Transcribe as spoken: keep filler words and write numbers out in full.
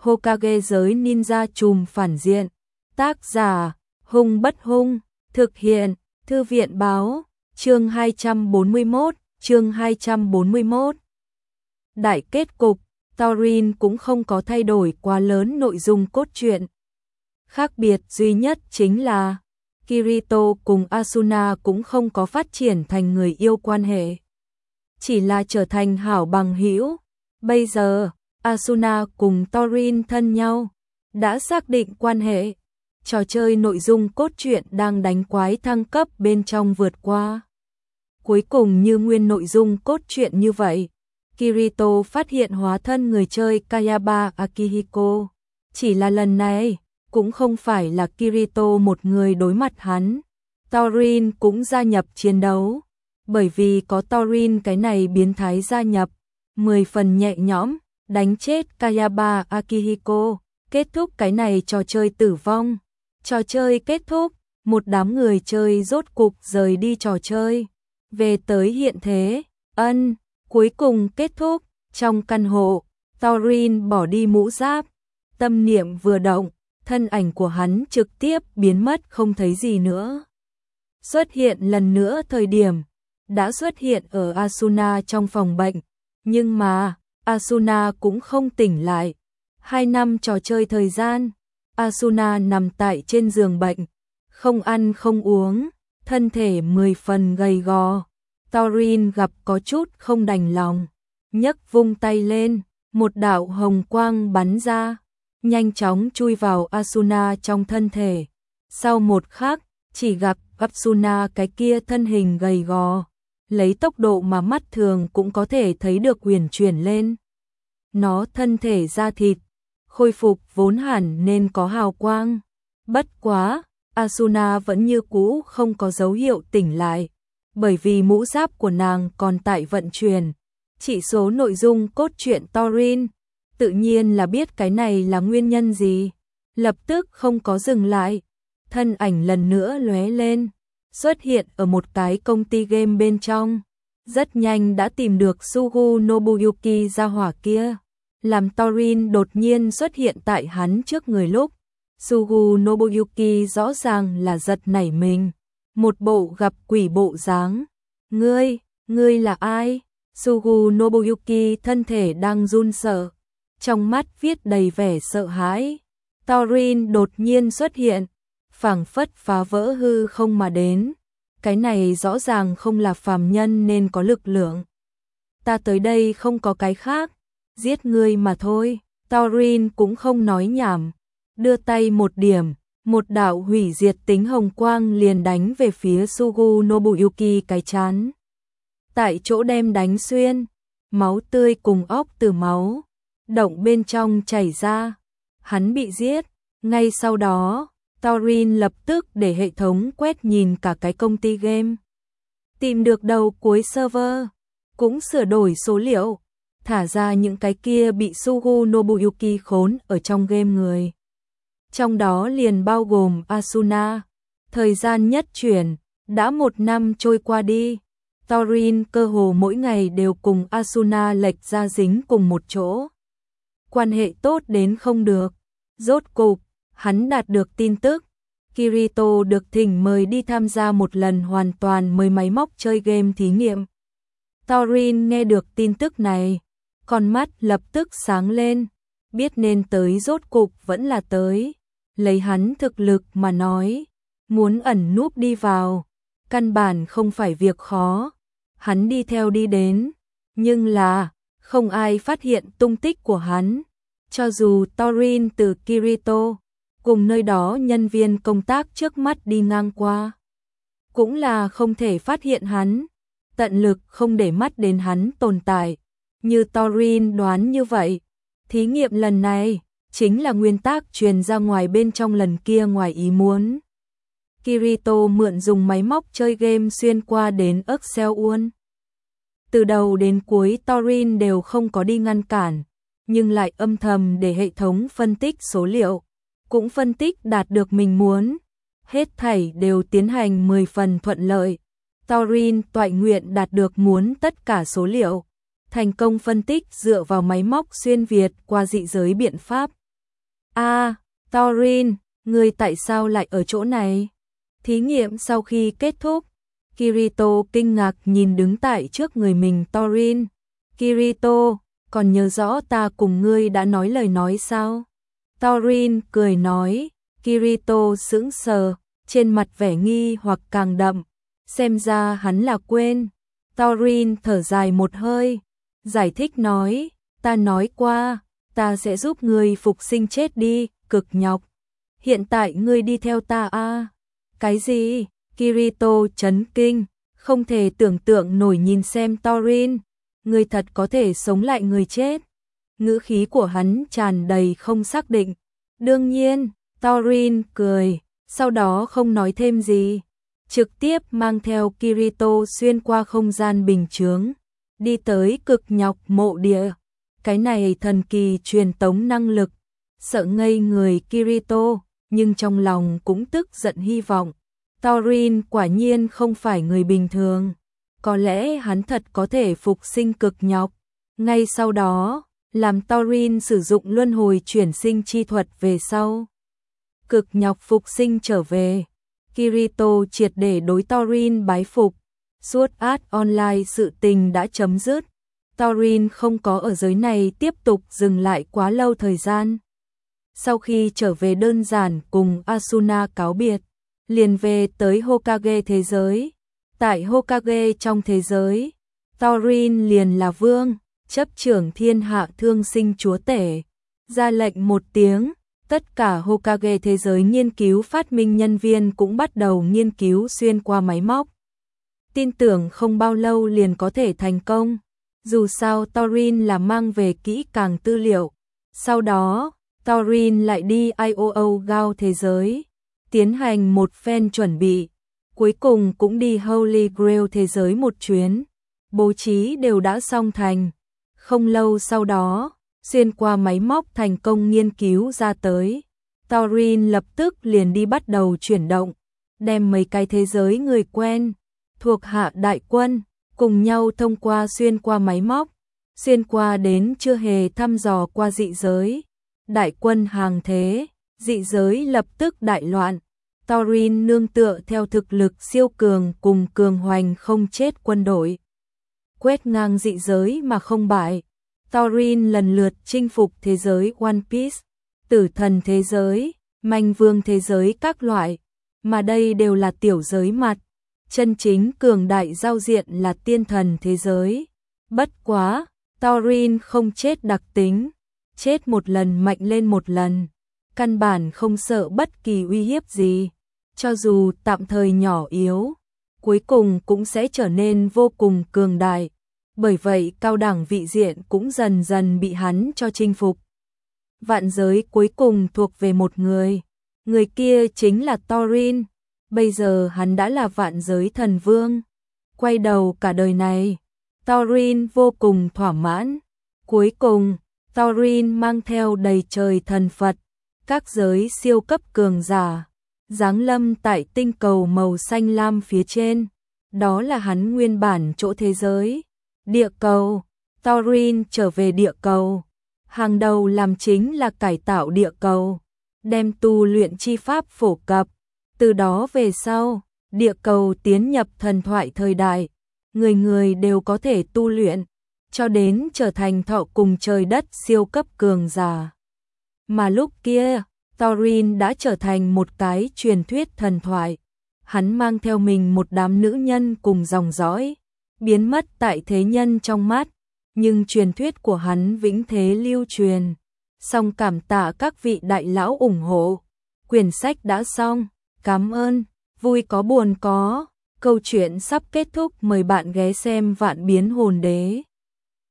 Hokage giới ninja trùm phản diện. Tác giả, Hung Bất Hung, thực hiện, Thư viện báo, chương hai trăm bốn mươi mốt, chương hai trăm bốn mươi mốt. Đại kết cục, Thorin cũng không có thay đổi quá lớn nội dung cốt truyện. Khác biệt duy nhất chính là Kirito cùng Asuna cũng không có phát triển thành người yêu quan hệ, chỉ là trở thành hảo bằng hữu. Bây giờ, Asuna cùng Thorin thân nhau, đã xác định quan hệ. Trò chơi nội dung cốt truyện đang đánh quái thăng cấp bên trong vượt qua. Cuối cùng như nguyên nội dung cốt truyện như vậy, Kirito phát hiện hóa thân người chơi Kayaba Akihiko. Chỉ là lần này, cũng không phải là Kirito một người đối mặt hắn. Thorin cũng gia nhập chiến đấu. Bởi vì có Thorin cái này biến thái gia nhập, mười phần nhẹ nhõm, đánh chết Kayaba Akihiko, kết thúc cái này trò chơi tử vong. Trò chơi kết thúc, một đám người chơi rốt cục rời đi trò chơi, về tới hiện thế. Ân, cuối cùng kết thúc, trong căn hộ, Thorin bỏ đi mũ giáp, tâm niệm vừa động, thân ảnh của hắn trực tiếp biến mất không thấy gì nữa. Xuất hiện lần nữa thời điểm, đã xuất hiện ở Asuna trong phòng bệnh, nhưng mà, Asuna cũng không tỉnh lại. Hai năm trò chơi thời gian, Asuna nằm tại trên giường bệnh, không ăn không uống, thân thể mười phần gầy gò. Thorin gặp có chút không đành lòng, nhấc vung tay lên, một đạo hồng quang bắn ra, nhanh chóng chui vào Asuna trong thân thể. Sau một khắc, chỉ gặp Asuna cái kia thân hình gầy gò, lấy tốc độ mà mắt thường cũng có thể thấy được uyển chuyển lên. Nó thân thể da thịt, khôi phục vốn hẳn nên có hào quang. Bất quá, Asuna vẫn như cũ không có dấu hiệu tỉnh lại, bởi vì mũ giáp của nàng còn tại vận chuyển. Chỉ số nội dung cốt truyện Thorin, tự nhiên là biết cái này là nguyên nhân gì, lập tức không có dừng lại, thân ảnh lần nữa lóe lên, xuất hiện ở một cái công ty game bên trong, rất nhanh đã tìm được Sugu Nobuyuki gia hỏa kia. Làm Thorin đột nhiên xuất hiện tại hắn trước người lúc, Sugu Nobuyuki rõ ràng là giật nảy mình, một bộ gặp quỷ bộ dáng. Ngươi, ngươi là ai? Sugu Nobuyuki thân thể đang run sợ, trong mắt viết đầy vẻ sợ hãi. Thorin đột nhiên xuất hiện, phảng phất phá vỡ hư không mà đến. Cái này rõ ràng không là phàm nhân nên có lực lượng. Ta tới đây không có cái khác, giết ngươi mà thôi. Thorin cũng không nói nhảm, đưa tay một điểm, một đạo hủy diệt tính hồng quang liền đánh về phía Sugu Nobuyuki cái chán. Tại chỗ đem đánh xuyên, máu tươi cùng óc từ máu, động bên trong chảy ra. Hắn bị giết, ngay sau đó, Thorin lập tức để hệ thống quét nhìn cả cái công ty game. Tìm được đầu cuối server, cũng sửa đổi số liệu, thả ra những cái kia bị Sugu Nobuyuki khốn ở trong game người. Trong đó liền bao gồm Asuna. Thời gian nhất chuyển, đã một năm trôi qua đi. Thorin cơ hồ mỗi ngày đều cùng Asuna lệch ra dính cùng một chỗ. Quan hệ tốt đến không được. Rốt cục, hắn đạt được tin tức. Kirito được thỉnh mời đi tham gia một lần hoàn toàn mới máy móc chơi game thí nghiệm. Thorin nghe được tin tức này, con mắt lập tức sáng lên, biết nên tới rốt cục vẫn là tới. Lấy hắn thực lực mà nói, muốn ẩn núp đi vào, căn bản không phải việc khó. Hắn đi theo đi đến, nhưng là, không ai phát hiện tung tích của hắn. Cho dù Thorin từ Kirito, cùng nơi đó nhân viên công tác trước mắt đi ngang qua, cũng là không thể phát hiện hắn, tận lực không để mắt đến hắn tồn tại. Như Thorin đoán như vậy, thí nghiệm lần này chính là nguyên tắc truyền ra ngoài bên trong lần kia ngoài ý muốn. Kirito mượn dùng máy móc chơi game xuyên qua đến Excelsior. Từ đầu đến cuối Thorin đều không có đi ngăn cản, nhưng lại âm thầm để hệ thống phân tích số liệu, cũng phân tích đạt được mình muốn. Hết thảy đều tiến hành mười phần thuận lợi. Thorin toại nguyện đạt được muốn tất cả số liệu, thành công phân tích dựa vào máy móc xuyên Việt qua dị giới biện pháp, A, Thorin, ngươi tại sao lại ở chỗ này? Thí nghiệm sau khi kết thúc, Kirito kinh ngạc nhìn đứng tại trước người mình Thorin. Kirito, còn nhớ rõ ta cùng ngươi đã nói lời nói sao? Thorin cười nói. Kirito sững sờ, trên mặt vẻ nghi hoặc càng đậm, xem ra hắn là quên. Thorin thở dài một hơi, giải thích nói, ta nói qua, ta sẽ giúp ngươi phục sinh chết đi, cực nhọc. Hiện tại ngươi đi theo ta à? Cái gì? Kirito chấn kinh, không thể tưởng tượng nổi nhìn xem Thorin, ngươi thật có thể sống lại người chết. Ngữ khí của hắn tràn đầy không xác định. Đương nhiên, Thorin cười, sau đó không nói thêm gì, trực tiếp mang theo Kirito xuyên qua không gian bình chướng, đi tới cực nhọc mộ địa. Cái này thần kỳ truyền tống năng lực, sợ ngây người Kirito, nhưng trong lòng cũng tức giận hy vọng. Thorin quả nhiên không phải người bình thường, có lẽ hắn thật có thể phục sinh cực nhọc. Ngay sau đó, làm Thorin sử dụng luân hồi chuyển sinh chi thuật về sau. Cực nhọc phục sinh trở về, Kirito triệt để đối Thorin bái phục. Sword Art Online sự tình đã chấm dứt, Thorin không có ở giới này tiếp tục dừng lại quá lâu thời gian. Sau khi trở về đơn giản cùng Asuna cáo biệt, liền về tới Hokage thế giới. Tại Hokage trong thế giới, Thorin liền là vương, chấp trưởng thiên hạ thương sinh chúa tể. Ra lệnh một tiếng, tất cả Hokage thế giới nghiên cứu phát minh nhân viên cũng bắt đầu nghiên cứu xuyên qua máy móc. Tin tưởng không bao lâu liền có thể thành công. Dù sao Thorin là mang về kỹ càng tư liệu. Sau đó, Thorin lại đi i o o Gao thế giới, tiến hành một phen chuẩn bị. Cuối cùng cũng đi Holy Grail thế giới một chuyến. Bố trí đều đã xong thành. Không lâu sau đó, xuyên qua máy móc thành công nghiên cứu ra tới. Thorin lập tức liền đi bắt đầu chuyển động, đem mấy cái thế giới người quen, thuộc hạ đại quân, cùng nhau thông qua xuyên qua máy móc, xuyên qua đến chưa hề thăm dò qua dị giới. Đại quân hàng thế, dị giới lập tức đại loạn. Thorin nương tựa theo thực lực siêu cường cùng cường hoành không chết quân đội, quét ngang dị giới mà không bại. Thorin lần lượt chinh phục thế giới One Piece, tử thần thế giới, manh vương thế giới các loại, mà đây đều là tiểu giới mặt. Chân chính cường đại giao diện là tiên thần thế giới. Bất quá, Thorin không chết đặc tính, chết một lần mạnh lên một lần, căn bản không sợ bất kỳ uy hiếp gì. Cho dù tạm thời nhỏ yếu, cuối cùng cũng sẽ trở nên vô cùng cường đại. Bởi vậy cao đẳng vị diện cũng dần dần bị hắn cho chinh phục. Vạn giới cuối cùng thuộc về một người, người kia chính là Thorin. Bây giờ hắn đã là vạn giới thần vương. Quay đầu cả đời này, Thorin vô cùng thỏa mãn. Cuối cùng, Thorin mang theo đầy trời thần Phật, các giới siêu cấp cường giả, giáng lâm tại tinh cầu màu xanh lam phía trên. Đó là hắn nguyên bản chỗ thế giới. Địa cầu, Thorin trở về địa cầu. Hàng đầu làm chính là cải tạo địa cầu, đem tu luyện chi pháp phổ cập. Từ đó về sau, địa cầu tiến nhập thần thoại thời đại, người người đều có thể tu luyện, cho đến trở thành thọ cùng trời đất siêu cấp cường giả. Mà lúc kia, Thorin đã trở thành một cái truyền thuyết thần thoại. Hắn mang theo mình một đám nữ nhân cùng dòng dõi, biến mất tại thế nhân trong mắt, nhưng truyền thuyết của hắn vĩnh thế lưu truyền. Song cảm tạ các vị đại lão ủng hộ. Quyển sách đã xong, cảm ơn, vui có buồn có. Câu chuyện sắp kết thúc, mời bạn ghé xem Vạn Biến Hồn Đế.